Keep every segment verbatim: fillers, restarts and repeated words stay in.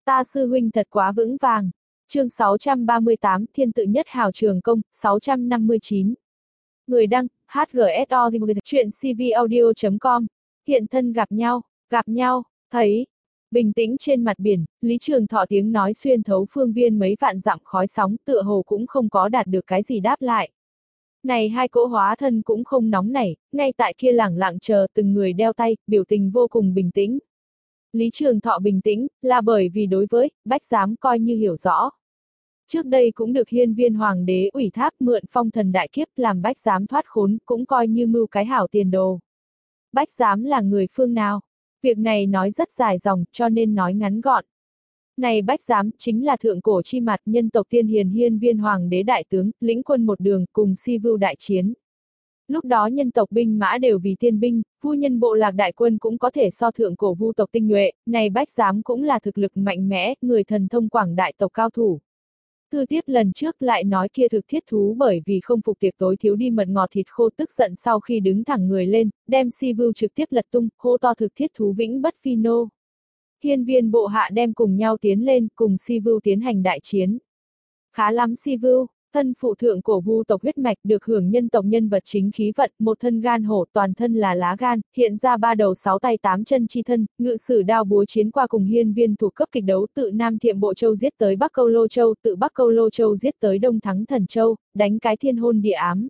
Ta sư huynh thật quá vững vàng. Chương sáu trăm ba mươi tám Thiên tự nhất hào trường công, sáu trăm năm mươi chín. Người đăng, hát giê ét o chuyện c v audio chấm com. Hiện thân gặp nhau, gặp nhau, thấy. Bình tĩnh trên mặt biển, Lý Trường Thọ tiếng nói xuyên thấu phương viên mấy vạn dặm khói sóng, tựa hồ cũng không có đạt được cái gì đáp lại. Này hai cỗ hóa thân cũng không nóng nảy, ngay tại kia lẳng lặng chờ từng người đeo tay, biểu tình vô cùng bình tĩnh. Lý Trường Thọ bình tĩnh, là bởi vì đối với Bách Giám coi như hiểu rõ. Trước đây cũng được Hiên Viên Hoàng đế ủy thác mượn phong thần đại kiếp làm Bách Giám thoát khốn, cũng coi như mưu cái hảo tiền đồ. Bách Giám là người phương nào? Việc này nói rất dài dòng, cho nên nói ngắn gọn. Này Bách Giám chính là thượng cổ chi mặt nhân tộc tiên hiền Hiên Viên Hoàng đế đại tướng, lĩnh quân một đường cùng Si Vưu đại chiến. Lúc đó nhân tộc binh mã đều vì tiên binh, vu nhân bộ lạc đại quân cũng có thể so thượng cổ vu tộc tinh nhuệ, này Bách Giám cũng là thực lực mạnh mẽ, người thần thông quảng đại tộc cao thủ. Thư tiếp lần trước lại nói kia thực thiết thú bởi vì không phục tiệc tối thiếu đi mật ngọt thịt khô tức giận sau khi đứng thẳng người lên, đem Si Vưu trực tiếp lật tung, hô to thực thiết thú vĩnh bất phi nô. Hiên Viên bộ hạ đem cùng nhau tiến lên, cùng Si Vưu tiến hành đại chiến. Khá lắm Si Vưu, thân phụ thượng cổ vu tộc huyết mạch được hưởng nhân tộc nhân vật chính khí vận, một thân gan hổ toàn thân là lá gan, hiện ra ba đầu sáu tay tám chân chi thân, ngự sử đao búa chiến qua cùng Hiên Viên thủ cấp kịch đấu tự Nam Thiệm Bộ Châu giết tới Bắc Câu Lô Châu, tự Bắc Câu Lô Châu giết tới Đông Thắng Thần Châu, đánh cái thiên hôn địa ám.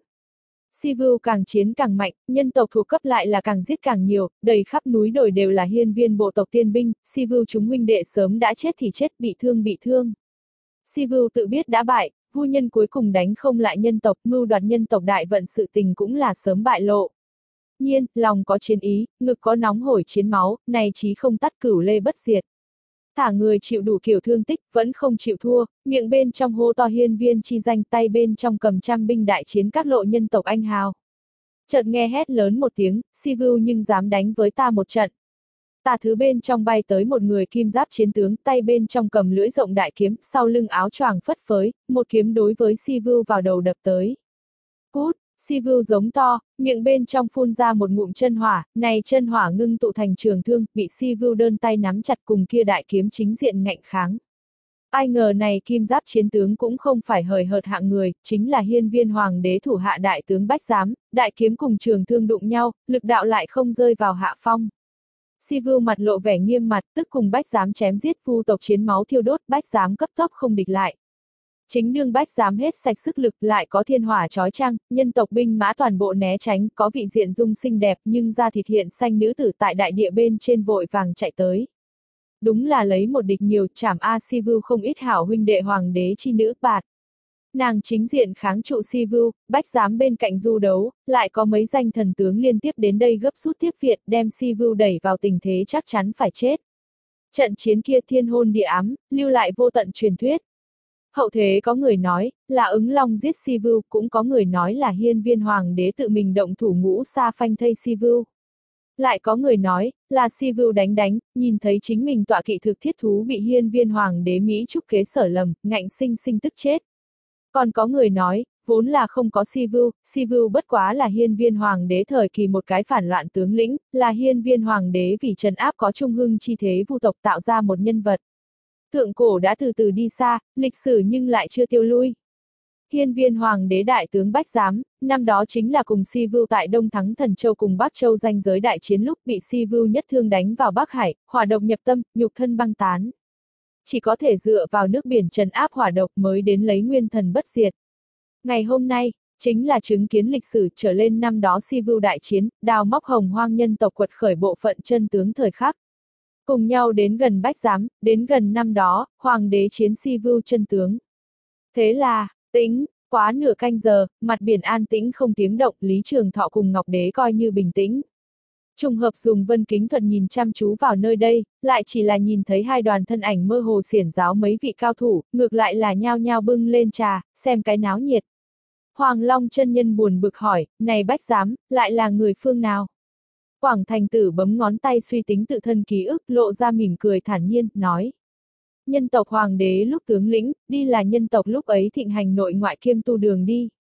Si Vưu càng chiến càng mạnh, nhân tộc thuộc cấp lại là càng giết càng nhiều, đầy khắp núi đồi đều là Hiên Viên bộ tộc tiên binh, Si Vưu chúng huynh đệ sớm đã chết thì chết, bị thương bị thương. Si Vưu tự biết đã bại, vu nhân cuối cùng đánh không lại nhân tộc, mưu đoạt nhân tộc đại vận sự tình cũng là sớm bại lộ. Nhiên, lòng có chiến ý, ngực có nóng hổi chiến máu, này chí không tắt cửu lê bất diệt. Thả người chịu đủ kiểu thương tích, vẫn không chịu thua, miệng bên trong hô to Hiên Viên chi danh, tay bên trong cầm trăm binh đại chiến các lộ nhân tộc anh hào. Chợt nghe hét lớn một tiếng, Si Vưu nhưng dám đánh với ta một trận. Tà thứ bên trong bay tới một người kim giáp chiến tướng, tay bên trong cầm lưỡi rộng đại kiếm, sau lưng áo choàng phất phới, một kiếm đối với Si Vưu vào đầu đập tới. Cút! Si Vưu giống to, miệng bên trong phun ra một ngụm chân hỏa, này chân hỏa ngưng tụ thành trường thương, bị Si Vưu đơn tay nắm chặt cùng kia đại kiếm chính diện ngạnh kháng. Ai ngờ này kim giáp chiến tướng cũng không phải hời hợt hạng người, chính là Hiên Viên Hoàng đế thủ hạ đại tướng Bách Giám, đại kiếm cùng trường thương đụng nhau, lực đạo lại không rơi vào hạ phong. Si Vưu mặt lộ vẻ nghiêm mặt, tức cùng Bách Giám chém giết, vu tộc chiến máu thiêu đốt, Bách Giám cấp tốc không địch lại. Chính đương Bách Giám hết sạch sức lực, lại có thiên hỏa chói chang, nhân tộc binh mã toàn bộ né tránh, có vị diện dung xinh đẹp nhưng da thịt hiện xanh nữ tử tại đại địa bên trên vội vàng chạy tới. Đúng là lấy một địch nhiều, chảm a Si Vưu không ít hảo huynh đệ hoàng đế chi nữ bạt. Nàng chính diện kháng trụ Si Vưu, Bách Giám bên cạnh du đấu, lại có mấy danh thần tướng liên tiếp đến đây gấp rút tiếp viện, đem Si Vưu đẩy vào tình thế chắc chắn phải chết. Trận chiến kia thiên hôn địa ám, lưu lại vô tận truyền thuyết. Hậu thế có người nói, là ứng long giết Si Vưu, cũng có người nói là Hiên Viên Hoàng đế tự mình động thủ ngũ sa phanh thây Si Vưu. Lại có người nói, là Si Vưu đánh đánh, nhìn thấy chính mình tọa kỵ thực thiết thú bị Hiên Viên Hoàng đế Mỹ trúc kế sở lầm, ngạnh sinh sinh tức chết. Còn có người nói, vốn là không có Si Vưu, Si Vưu bất quá là Hiên Viên Hoàng đế thời kỳ một cái phản loạn tướng lĩnh, là Hiên Viên Hoàng đế vì trấn áp có trung hưng chi thế vu tộc tạo ra một nhân vật. Thượng cổ đã từ từ đi xa, lịch sử nhưng lại chưa tiêu lui. Hiên Viên Hoàng đế đại tướng Bách Giám, năm đó chính là cùng Si Vưu tại Đông Thắng Thần Châu cùng Bắc Châu ranh giới đại chiến lúc bị Si Vưu nhất thương đánh vào Bắc Hải, hỏa độc nhập tâm, nhục thân băng tán. Chỉ có thể dựa vào nước biển trấn áp hỏa độc mới đến lấy nguyên thần bất diệt. Ngày hôm nay, chính là chứng kiến lịch sử trở lên năm đó Si Vưu đại chiến, đào móc hồng hoang nhân tộc quật khởi bộ phận chân tướng thời khắc. Cùng nhau đến gần Bách Giám, đến gần năm đó, Hoàng đế chiến Si Vưu chân tướng. Thế là, tính, quá nửa canh giờ, mặt biển an tĩnh không tiếng động, Lý Trường Thọ cùng Ngọc Đế coi như bình tĩnh. Trùng hợp dùng vân kính thuật nhìn chăm chú vào nơi đây, lại chỉ là nhìn thấy hai đoàn thân ảnh mơ hồ xiển giáo mấy vị cao thủ, ngược lại là nhao nhao bưng lên trà, xem cái náo nhiệt. Hoàng Long chân nhân buồn bực hỏi, này Bách Giám, lại là người phương nào? Quảng Thành Tử bấm ngón tay suy tính tự thân ký ức, lộ ra mỉm cười thản nhiên, nói. Nhân tộc hoàng đế lúc tướng lĩnh, đi là nhân tộc lúc ấy thịnh hành nội ngoại kiêm tu đường đi.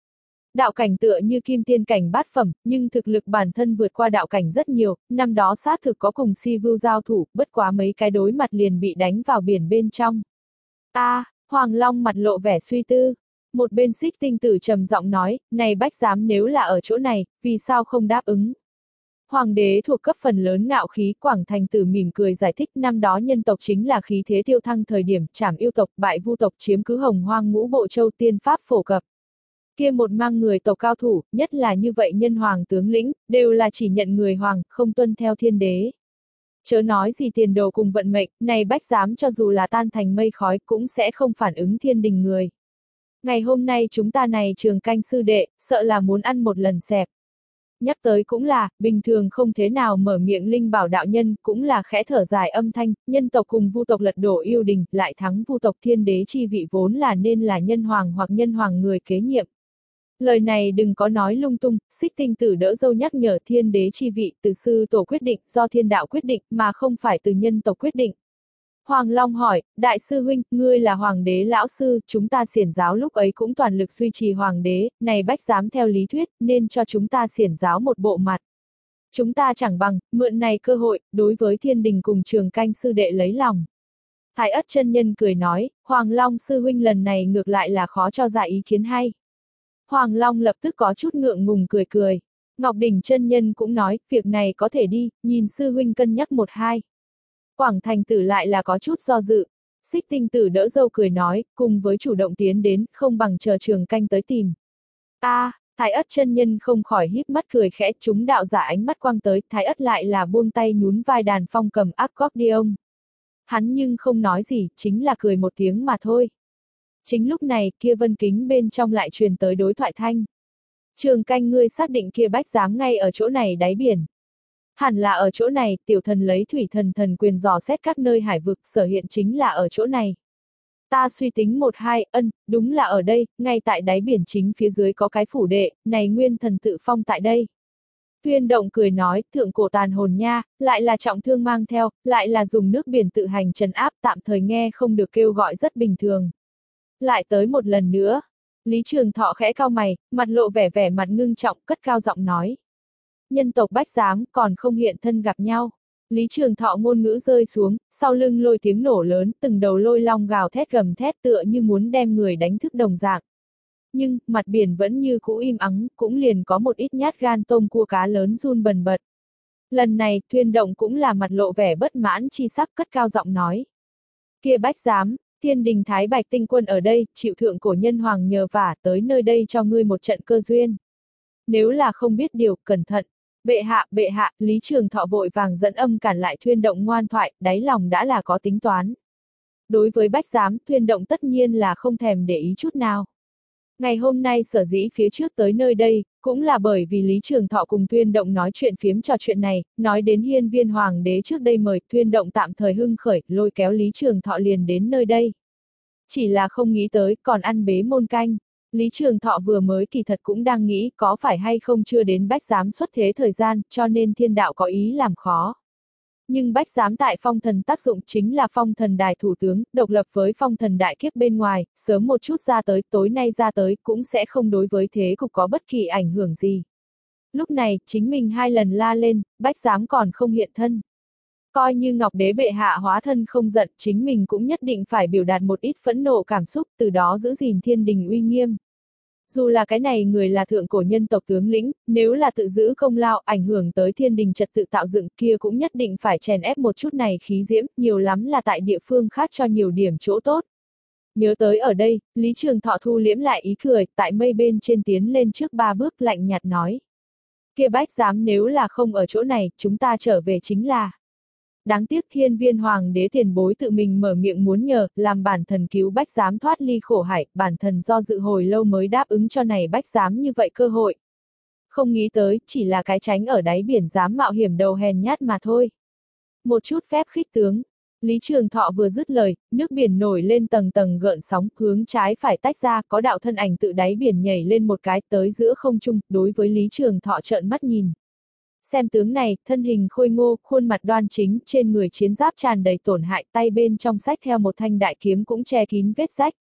Đạo cảnh tựa như kim tiên cảnh bát phẩm, nhưng thực lực bản thân vượt qua đạo cảnh rất nhiều, năm đó xác thực có cùng Si Vưu giao thủ, bất quá mấy cái đối mặt liền bị đánh vào biển bên trong. A, à, Hoàng Long mặt lộ vẻ suy tư. Một bên Xích Tinh Tử trầm giọng nói, này Bách Giám nếu là ở chỗ này, vì sao không đáp ứng? Hoàng đế thuộc cấp phần lớn ngạo khí, Quảng Thành Tử mỉm cười giải thích, năm đó nhân tộc chính là khí thế tiêu thăng thời điểm, trảm yêu tộc, bại vu tộc, chiếm cứ Hồng Hoang ngũ bộ châu, tiên pháp phổ cập. Kia một mang người tộc cao thủ, nhất là như vậy nhân hoàng tướng lĩnh, đều là chỉ nhận người hoàng, không tuân theo thiên đế. Chớ nói gì tiền đồ cùng vận mệnh, này Bách Giám cho dù là tan thành mây khói cũng sẽ không phản ứng thiên đình người. Ngày hôm nay chúng ta này Trường Canh sư đệ, sợ là muốn ăn một lần xẹp. Nhắc tới cũng là, bình thường không thế nào mở miệng Linh Bảo đạo nhân, cũng là khẽ thở dài âm thanh, nhân tộc cùng vu tộc lật đổ yêu đình, lại thắng vu tộc, thiên đế chi vị vốn là nên là nhân hoàng hoặc nhân hoàng người kế nhiệm. Lời này đừng có nói lung tung, Xích Tinh Tử đỡ dâu nhắc nhở, thiên đế chi vị từ sư tổ quyết định, do thiên đạo quyết định, mà không phải từ nhân tộc quyết định. Hoàng Long hỏi, đại sư huynh, ngươi là hoàng đế lão sư, chúng ta xiển giáo lúc ấy cũng toàn lực duy trì hoàng đế, này Bách Giám theo lý thuyết, nên cho chúng ta xiển giáo một bộ mặt. Chúng ta chẳng bằng, mượn này cơ hội, đối với thiên đình cùng Trường Canh sư đệ lấy lòng. Thái Ất chân nhân cười nói, Hoàng Long sư huynh lần này ngược lại là khó cho ra ý kiến hay. Hoàng Long lập tức có chút ngượng ngùng cười cười. Ngọc Đỉnh chân nhân cũng nói, việc này có thể đi, nhìn sư huynh cân nhắc một hai. Quảng Thành Tử lại là có chút do dự. Xích Tinh Tử đỡ dâu cười nói, cùng với chủ động tiến đến, không bằng chờ Trường Canh tới tìm. A, à, Thái Ất chân nhân không khỏi híp mắt cười khẽ, chúng đạo giả ánh mắt quang tới, Thái Ất lại là buông tay nhún vai đàn phong cầm accordion. Hắn nhưng không nói gì, chính là cười một tiếng mà thôi. Chính lúc này, kia vân kính bên trong lại truyền tới đối thoại thanh. Trường Canh ngươi xác định kia Bách Giám ngay ở chỗ này đáy biển. Hẳn là ở chỗ này, tiểu thần lấy thủy thần thần quyền dò xét các nơi hải vực, sở hiện chính là ở chỗ này. Ta suy tính một hai, ân, đúng là ở đây, ngay tại đáy biển chính phía dưới có cái phủ đệ, này nguyên thần tự phong tại đây. Tuyên Động cười nói, thượng cổ tàn hồn nha, lại là trọng thương mang theo, lại là dùng nước biển tự hành trấn áp, tạm thời nghe không được kêu gọi rất bình thường. Lại tới một lần nữa. Lý Trường Thọ khẽ cau mày, mặt lộ vẻ vẻ mặt ngưng trọng, cất cao giọng nói. Nhân tộc Bách Giám còn không hiện thân gặp nhau. Lý Trường Thọ ngôn ngữ rơi xuống, sau lưng lôi tiếng nổ lớn, từng đầu lôi long gào thét gầm thét tựa như muốn đem người đánh thức đồng dạng. Nhưng, mặt biển vẫn như cũ im ắng, cũng liền có một ít nhát gan tôm cua cá lớn run bần bật. Lần này, Tuyên Động cũng là mặt lộ vẻ bất mãn chi sắc, cất cao giọng nói. Kia Bách Giám, Thiên đình Thái Bạch tinh quân ở đây, chịu thượng cổ nhân hoàng nhờ vả tới nơi đây cho ngươi một trận cơ duyên. Nếu là không biết điều, cẩn thận. Bệ hạ, bệ hạ, Lý Trường Thọ vội vàng dẫn âm cản lại Tuyên Động ngoan thoại, đáy lòng đã là có tính toán. Đối với Bách Giám, Tuyên Động tất nhiên là không thèm để ý chút nào. Ngày hôm nay sở dĩ phía trước tới nơi đây, cũng là bởi vì Lý Trường Thọ cùng Tuyên Động nói chuyện phiếm trò chuyện này, nói đến hiên viên hoàng đế trước đây mời, Tuyên Động tạm thời hưng khởi, lôi kéo Lý Trường Thọ liền đến nơi đây. Chỉ là không nghĩ tới, còn ăn bế môn canh. Lý Trường Thọ vừa mới kỳ thật cũng đang nghĩ có phải hay không chưa đến Bách Giám xuất thế thời gian, cho nên thiên đạo có ý làm khó. Nhưng Bách Giám tại phong thần tác dụng chính là phong thần đài thủ tướng, độc lập với phong thần đại kiếp bên ngoài, sớm một chút ra tới, tối nay ra tới, cũng sẽ không đối với thế cục có bất kỳ ảnh hưởng gì. Lúc này, chính mình hai lần la lên, Bách Giám còn không hiện thân. Coi như Ngọc Đế bệ hạ hóa thân không giận, chính mình cũng nhất định phải biểu đạt một ít phẫn nộ cảm xúc, từ đó giữ gìn thiên đình uy nghiêm. Dù là cái này người là thượng cổ nhân tộc tướng lĩnh, nếu là tự giữ công lao ảnh hưởng tới thiên đình trật tự tạo dựng kia cũng nhất định phải chèn ép một chút này khí diễm, nhiều lắm là tại địa phương khác cho nhiều điểm chỗ tốt. Nhớ tới ở đây, Lý Trường Thọ thu liễm lại ý cười, tại mây bên trên tiến lên trước ba bước lạnh nhạt nói. Kia Bách Giám nếu là không ở chỗ này, chúng ta trở về chính là. Đáng tiếc hiên viên hoàng đế tiền bối tự mình mở miệng muốn nhờ, làm bản thần cứu Bách Giám thoát ly khổ hải, bản thần do dự hồi lâu mới đáp ứng cho này Bách Giám như vậy cơ hội. Không nghĩ tới, chỉ là cái tránh ở đáy biển dám mạo hiểm đầu hèn nhát mà thôi. Một chút phép khích tướng. Lý Trường Thọ vừa dứt lời, nước biển nổi lên tầng tầng gợn sóng, hướng trái phải tách ra, có đạo thân ảnh tự đáy biển nhảy lên một cái tới giữa không trung, đối với Lý Trường Thọ trợn mắt nhìn. Xem tướng này, thân hình khôi ngô, khuôn mặt đoan chính, trên người chiến giáp tràn đầy tổn hại, tay bên trong xách theo một thanh đại kiếm cũng che kín vết rách.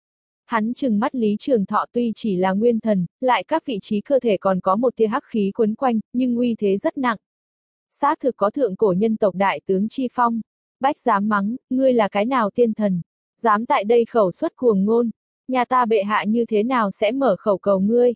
Hắn trừng mắt Lý Trường Thọ, tuy chỉ là nguyên thần, lại các vị trí cơ thể còn có một tia hắc khí quấn quanh, nhưng uy thế rất nặng. Xác thực có thượng cổ nhân tộc đại tướng chi phong. Bách dám mắng, ngươi là cái nào tiên thần? Dám tại đây khẩu xuất cuồng ngôn, nhà ta bệ hạ như thế nào sẽ mở khẩu cầu ngươi?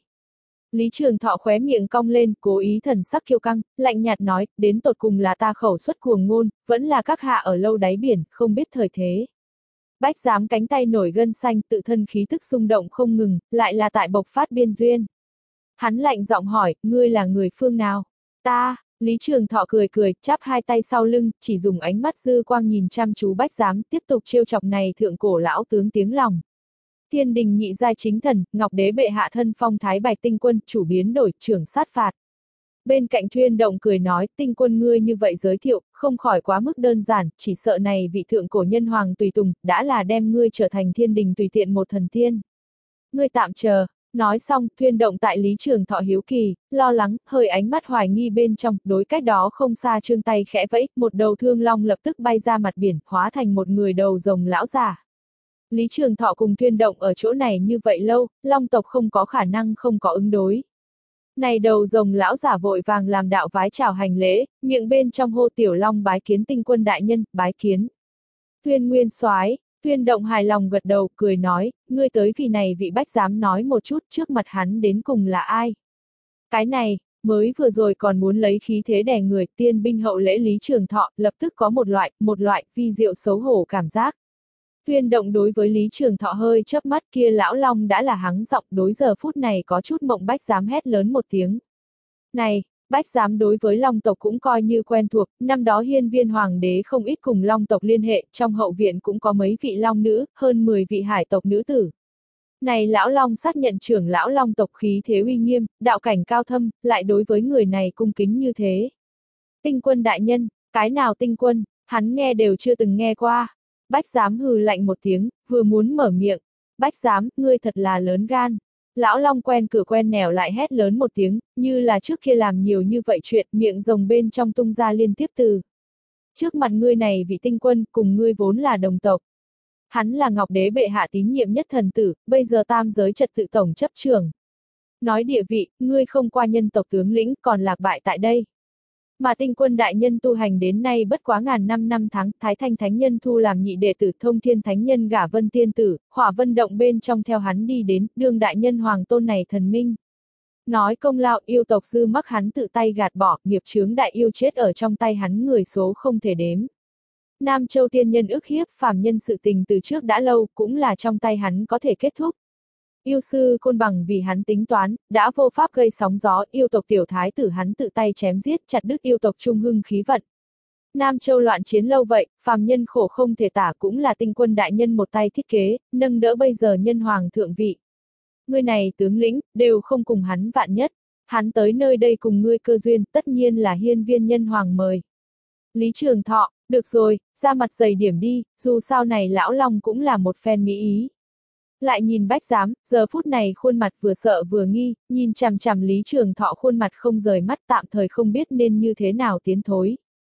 Lý Trường Thọ khóe miệng cong lên, cố ý thần sắc kiêu căng, lạnh nhạt nói, đến tột cùng là ta khẩu xuất cuồng ngôn, vẫn là các hạ ở lâu đáy biển, không biết thời thế. Bách dám cánh tay nổi gân xanh, tự thân khí tức xung động không ngừng, lại là tại bộc phát biên duyên. Hắn lạnh giọng hỏi, ngươi là người phương nào? Ta, Lý Trường Thọ cười cười, chắp hai tay sau lưng, chỉ dùng ánh mắt dư quang nhìn chăm chú Bách Giám, tiếp tục trêu chọc này thượng cổ lão tướng tiếng lòng. Thiên đình nhị giai chính thần, Ngọc Đế bệ hạ thân phong Thái Bạch tinh quân, chủ biến đổi, trưởng sát phạt. Bên cạnh Thuyên Động cười nói, tinh quân ngươi như vậy giới thiệu, không khỏi quá mức đơn giản, chỉ sợ này vị thượng cổ nhân hoàng tùy tùng, đã là đem ngươi trở thành thiên đình tùy tiện một thần tiên. Ngươi tạm chờ. Nói xong, Thuyên Động tại Lý Trường Thọ hiếu kỳ, lo lắng, hơi ánh mắt hoài nghi bên trong, đối cách đó không xa trương tay khẽ vẫy, một đầu thương long lập tức bay ra mặt biển, hóa thành một người đầu rồng lão già. Lý Trường Thọ cùng Thuyên Động ở chỗ này như vậy lâu, long tộc không có khả năng không có ứng đối. Này đầu rồng lão giả vội vàng làm đạo vái chào hành lễ, miệng bên trong hô tiểu long bái kiến tinh quân đại nhân, bái kiến. Thuyên Nguyên Soái. Thuyên Động hài lòng gật đầu, cười nói, ngươi tới vì này vị Bách dám nói một chút trước mặt hắn đến cùng là ai. Cái này, mới vừa rồi còn muốn lấy khí thế đè người, tiên binh hậu lễ Lý Trường Thọ, lập tức có một loại, một loại, vi diệu xấu hổ cảm giác. Thuyên Động đối với Lý Trường Thọ hơi chớp mắt, kia lão long đã là hắng giọng, đối giờ phút này có chút mộng Bách dám hét lớn một tiếng. Này! Bách Giám đối với Long tộc cũng coi như quen thuộc, năm đó Hiên Viên Hoàng đế không ít cùng Long tộc liên hệ, trong hậu viện cũng có mấy vị Long nữ, hơn mười vị hải tộc nữ tử. Này lão Long xác nhận trưởng lão Long tộc khí thế uy nghiêm, đạo cảnh cao thâm, lại đối với người này cung kính như thế. Tinh quân đại nhân, cái nào tinh quân, hắn nghe đều chưa từng nghe qua. Bách Giám hừ lạnh một tiếng, vừa muốn mở miệng. Bách Giám, ngươi thật là lớn gan. Lão Long quen cửa quen nẻo lại hét lớn một tiếng, như là trước kia làm nhiều như vậy chuyện, miệng rồng bên trong tung ra liên tiếp từ. Trước mặt ngươi này vị tinh quân, cùng ngươi vốn là đồng tộc. Hắn là Ngọc Đế bệ hạ tín nhiệm nhất thần tử, bây giờ tam giới trật tự tổng chấp trưởng. Nói địa vị, ngươi không qua nhân tộc tướng lĩnh, còn lạc bại tại đây. Mà tinh quân đại nhân tu hành đến nay bất quá ngàn năm năm tháng, Thái Thanh Thánh Nhân thu làm nhị đệ tử, Thông Thiên Thánh Nhân gả Vân Tiên Tử, Hỏa Vân Động bên trong theo hắn đi đến, đương đại nhân hoàng tôn này thần minh. Nói công lao, yêu tộc dư mắc hắn tự tay gạt bỏ, nghiệp chướng đại yêu chết ở trong tay hắn người số không thể đếm. Nam Châu tiên nhân ức hiếp phàm nhân sự tình từ trước đã lâu, cũng là trong tay hắn có thể kết thúc. Yêu sư Côn Bằng vì hắn tính toán, đã vô pháp gây sóng gió, yêu tộc tiểu thái tử hắn tự tay chém giết, chặt đứt yêu tộc trung hưng khí vận. Nam Châu loạn chiến lâu vậy, phàm nhân khổ không thể tả, cũng là tinh quân đại nhân một tay thiết kế, nâng đỡ bây giờ nhân hoàng thượng vị. Ngươi này tướng lĩnh, đều không cùng hắn vạn nhất. Hắn tới nơi đây cùng ngươi cơ duyên, tất nhiên là hiên viên nhân hoàng mời. Lý Trường Thọ, được rồi, ra mặt dày điểm đi, dù sao này lão Long cũng là một phen mỹ ý. Lại nhìn Bách Giám, giờ phút này khuôn mặt vừa sợ vừa nghi, nhìn chằm chằm Lý Trường Thọ khuôn mặt không rời mắt, tạm thời không biết nên như thế nào tiến thối.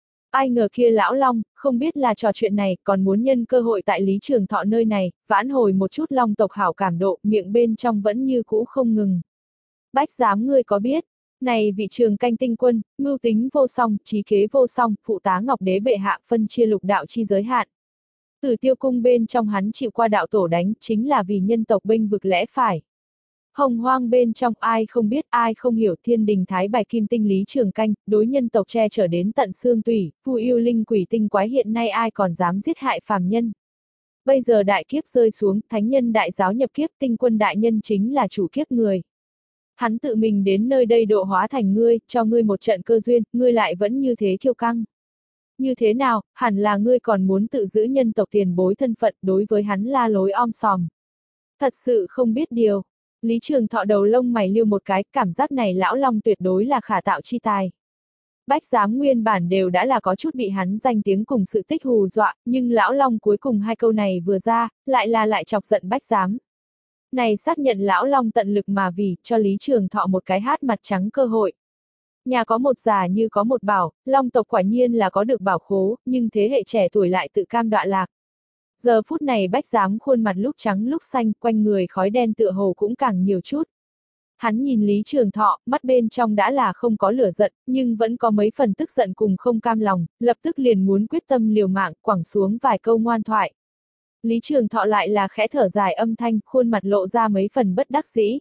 Ai ngờ kia lão Long, không biết là trò chuyện này, còn muốn nhân cơ hội tại Lý Trường Thọ nơi này, vãn hồi một chút Long tộc hảo cảm độ, miệng bên trong vẫn như cũ không ngừng. Bách Giám ngươi có biết, này vị Trường Canh tinh quân, mưu tính vô song, trí kế vô song, phụ tá Ngọc Đế bệ hạ phân chia lục đạo chi giới hạn. Tử Tiêu cung bên trong hắn chịu qua đạo tổ đánh, chính là vì nhân tộc bênh vực lẽ phải. Hồng Hoang bên trong ai không biết, ai không hiểu, thiên đình thái bài kim tinh Lý Trường Canh, đối nhân tộc che chở đến tận xương tủy, vu yêu linh quỷ tinh quái, hiện nay ai còn dám giết hại phàm nhân. Bây giờ đại kiếp rơi xuống, thánh nhân đại giáo nhập kiếp, tinh quân đại nhân chính là chủ kiếp người. Hắn tự mình đến nơi đây độ hóa thành ngươi, cho ngươi một trận cơ duyên, ngươi lại vẫn như thế kiêu căng. Như thế nào, hẳn là ngươi còn muốn tự giữ nhân tộc tiền bối thân phận, đối với hắn la lối om sòm. Thật sự không biết điều. Lý Trường Thọ đầu lông mày lưu một cái, cảm giác này lão Long tuyệt đối là khả tạo chi tài. Bách Giám nguyên bản đều đã là có chút bị hắn danh tiếng cùng sự tích hù dọa, nhưng lão Long cuối cùng hai câu này vừa ra, lại là lại chọc giận Bách Giám. Này xác nhận lão Long tận lực mà vì, cho Lý Trường Thọ một cái hát mặt trắng cơ hội. Nhà có một già như có một bảo, Long tộc quả nhiên là có được bảo khố, nhưng thế hệ trẻ tuổi lại tự cam đọa lạc. Giờ phút này bách giám khuôn mặt lúc trắng lúc xanh, quanh người khói đen tựa hồ cũng càng nhiều chút. Hắn nhìn Lý Trường Thọ, mắt bên trong đã là không có lửa giận, nhưng vẫn có mấy phần tức giận cùng không cam lòng, lập tức liền muốn quyết tâm liều mạng, quẳng xuống vài câu ngoan thoại. Lý Trường Thọ lại là khẽ thở dài âm thanh, khuôn mặt lộ ra mấy phần bất đắc dĩ.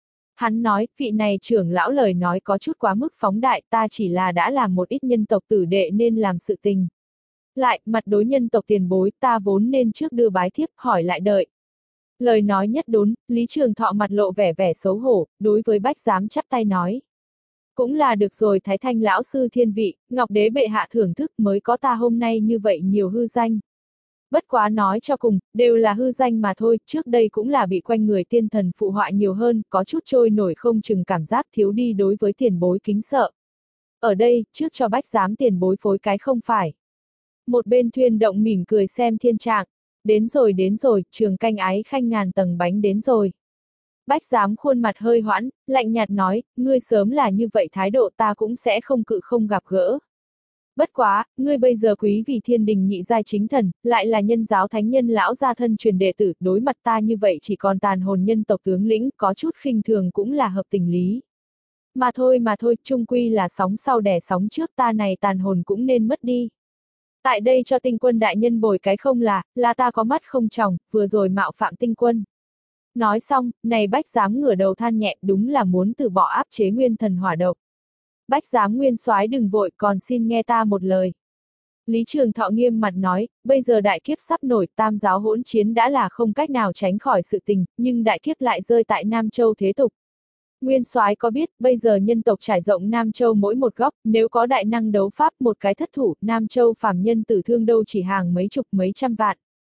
Hắn nói, vị này trưởng lão lời nói có chút quá mức phóng đại, ta chỉ là đã làm một ít nhân tộc tử đệ nên làm sự tình. Lại, mặt đối nhân tộc tiền bối, ta vốn nên trước đưa bái thiếp, hỏi lại đợi. Lời nói nhất đốn, Lý Trường Thọ mặt lộ vẻ vẻ xấu hổ, đối với bách giám chắp tay nói. Cũng là được rồi Thái Thanh lão sư thiên vị, Ngọc Đế bệ hạ thưởng thức mới có ta hôm nay như vậy nhiều hư danh. Bất quá nói cho cùng, đều là hư danh mà thôi, trước đây cũng là bị quanh người tiên thần phụ họa nhiều hơn, có chút trôi nổi không chừng cảm giác thiếu đi đối với tiền bối kính sợ. Ở đây, trước cho bách giám tiền bối phối cái không phải. Một bên thuyên động mỉm cười xem thiên trạng. Đến rồi đến rồi, trường canh ái khanh ngàn tầng bánh đến rồi. Bách giám khuôn mặt hơi hoãn, lạnh nhạt nói, ngươi sớm là như vậy thái độ ta cũng sẽ không cự không gặp gỡ. Bất quá, ngươi bây giờ quý vì thiên đình nhị giai chính thần, lại là nhân giáo thánh nhân lão gia thân truyền đệ tử, đối mặt ta như vậy chỉ còn tàn hồn nhân tộc tướng lĩnh, có chút khinh thường cũng là hợp tình lý. Mà thôi mà thôi, chung quy là sóng sau đẻ sóng trước ta này tàn hồn cũng nên mất đi. Tại đây cho tinh quân đại nhân bồi cái không là, là ta có mắt không tròng, vừa rồi mạo phạm tinh quân. Nói xong, này bách giám ngửa đầu than nhẹ, đúng là muốn từ bỏ áp chế nguyên thần hỏa độc. Bách giám nguyên soái đừng vội, còn xin nghe ta một lời. Lý Trường Thọ nghiêm mặt nói, bây giờ đại kiếp sắp nổi, tam giáo hỗn chiến đã là không cách nào tránh khỏi sự tình, nhưng đại kiếp lại rơi tại Nam Châu thế tục. Nguyên soái có biết, bây giờ nhân tộc trải rộng Nam Châu mỗi một góc, nếu có đại năng đấu pháp một cái thất thủ, Nam Châu phàm nhân tử thương đâu chỉ hàng mấy chục mấy trăm vạn.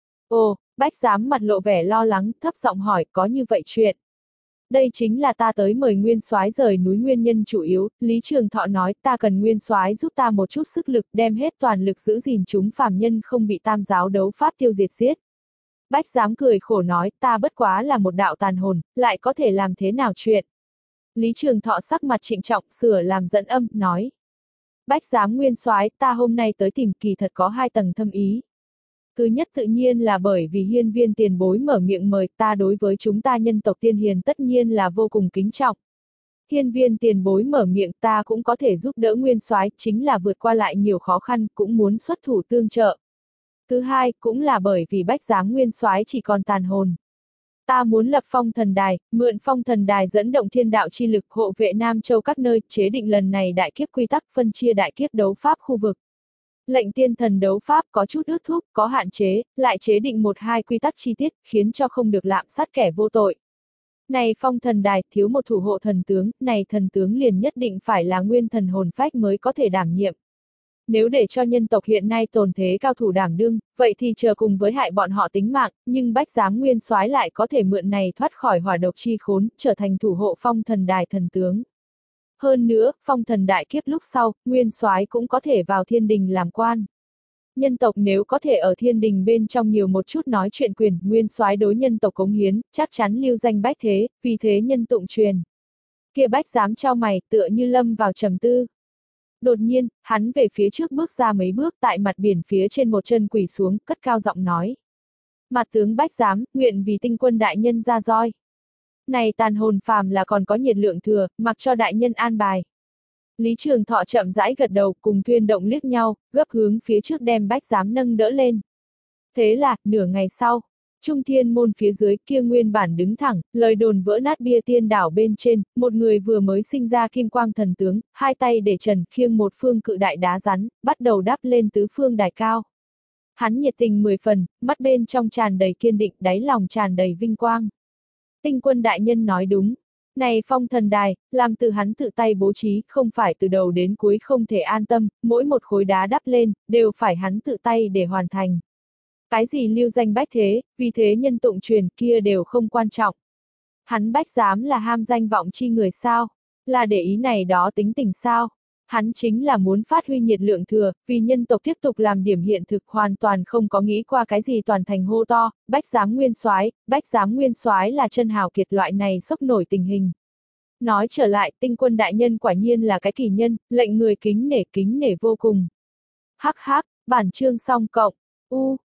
Ồ, bách giám mặt lộ vẻ lo lắng, thấp giọng hỏi, có như vậy chuyện? Đây chính là ta tới mời nguyên soái rời núi nguyên nhân chủ yếu, Lý Trường Thọ nói, ta cần nguyên soái giúp ta một chút sức lực, đem hết toàn lực giữ gìn chúng phàm nhân không bị tam giáo đấu pháp tiêu diệt giết. Bách giám cười khổ nói, ta bất quá là một đạo tàn hồn, lại có thể làm thế nào chuyện? Lý Trường Thọ sắc mặt trịnh trọng, sửa làm dẫn âm, nói. Bách giám nguyên soái, ta hôm nay tới tìm kỳ thật có hai tầng thâm ý. Thứ nhất tự nhiên là bởi vì hiên viên tiền bối mở miệng mời ta đối với chúng ta nhân tộc tiên hiền tất nhiên là vô cùng kính trọng. Hiên viên tiền bối mở miệng ta cũng có thể giúp đỡ nguyên soái, chính là vượt qua lại nhiều khó khăn, cũng muốn xuất thủ tương trợ. Thứ hai, cũng là bởi vì bách giám nguyên soái chỉ còn tàn hồn. Ta muốn lập phong thần đài, mượn phong thần đài dẫn động thiên đạo chi lực hộ vệ Nam Châu các nơi, chế định lần này đại kiếp quy tắc phân chia đại kiếp đấu pháp khu vực. Lệnh tiên thần đấu pháp có chút ước thúc, có hạn chế, lại chế định một hai quy tắc chi tiết, khiến cho không được lạm sát kẻ vô tội. Này phong thần đài, thiếu một thủ hộ thần tướng, này thần tướng liền nhất định phải là nguyên thần hồn phách mới có thể đảm nhiệm. Nếu để cho nhân tộc hiện nay tồn thế cao thủ đảm đương, vậy thì chờ cùng với hại bọn họ tính mạng, nhưng bách giám nguyên soái lại có thể mượn này thoát khỏi hỏa độc chi khốn, trở thành thủ hộ phong thần đài thần tướng. Hơn nữa, phong thần đại kiếp lúc sau, nguyên soái cũng có thể vào thiên đình làm quan. Nhân tộc nếu có thể ở thiên đình bên trong nhiều một chút nói chuyện quyền, nguyên soái đối nhân tộc cống hiến, chắc chắn lưu danh bách thế, vì thế nhân tụng truyền. Kia bách giám trao mày, tựa như lâm vào trầm tư. Đột nhiên, hắn về phía trước bước ra mấy bước tại mặt biển phía trên một chân quỳ xuống, cất cao giọng nói. Mặt tướng bách giám, nguyện vì tinh quân đại nhân ra roi. Này tàn hồn phàm là còn có nhiệt lượng thừa, mặc cho đại nhân an bài. Lý Trường Thọ chậm rãi gật đầu, cùng thuyên động liếc nhau, gấp hướng phía trước đem bách giám nâng đỡ lên. Thế là, nửa ngày sau, Trung Thiên môn phía dưới kia nguyên bản đứng thẳng, lời đồn vỡ nát bia tiên đảo bên trên, một người vừa mới sinh ra kim quang thần tướng, hai tay để trần khiêng một phương cự đại đá rắn, bắt đầu đắp lên tứ phương đài cao. Hắn nhiệt tình mười phần, mắt bên trong tràn đầy kiên định, đáy lòng tràn đầy vinh quang. Tinh quân đại nhân nói đúng. Này phong thần đài, làm từ hắn tự tay bố trí, không phải từ đầu đến cuối không thể an tâm, mỗi một khối đá đắp lên, đều phải hắn tự tay để hoàn thành. Cái gì lưu danh bách thế, vì thế nhân tụng truyền kia đều không quan trọng. Hắn bách giám là ham danh vọng chi người sao? Là để ý này đó tính tình sao? Hắn chính là muốn phát huy nhiệt lượng thừa, vì nhân tộc tiếp tục làm điểm hiện thực hoàn toàn không có nghĩ qua cái gì toàn thành hô to, bách giám nguyên soái, bách giám nguyên soái là chân hào kiệt loại này sốc nổi tình hình. Nói trở lại, tinh quân đại nhân quả nhiên là cái kỳ nhân, lệnh người kính nể kính nể vô cùng. Hắc hắc, bản chương xong cộng, u.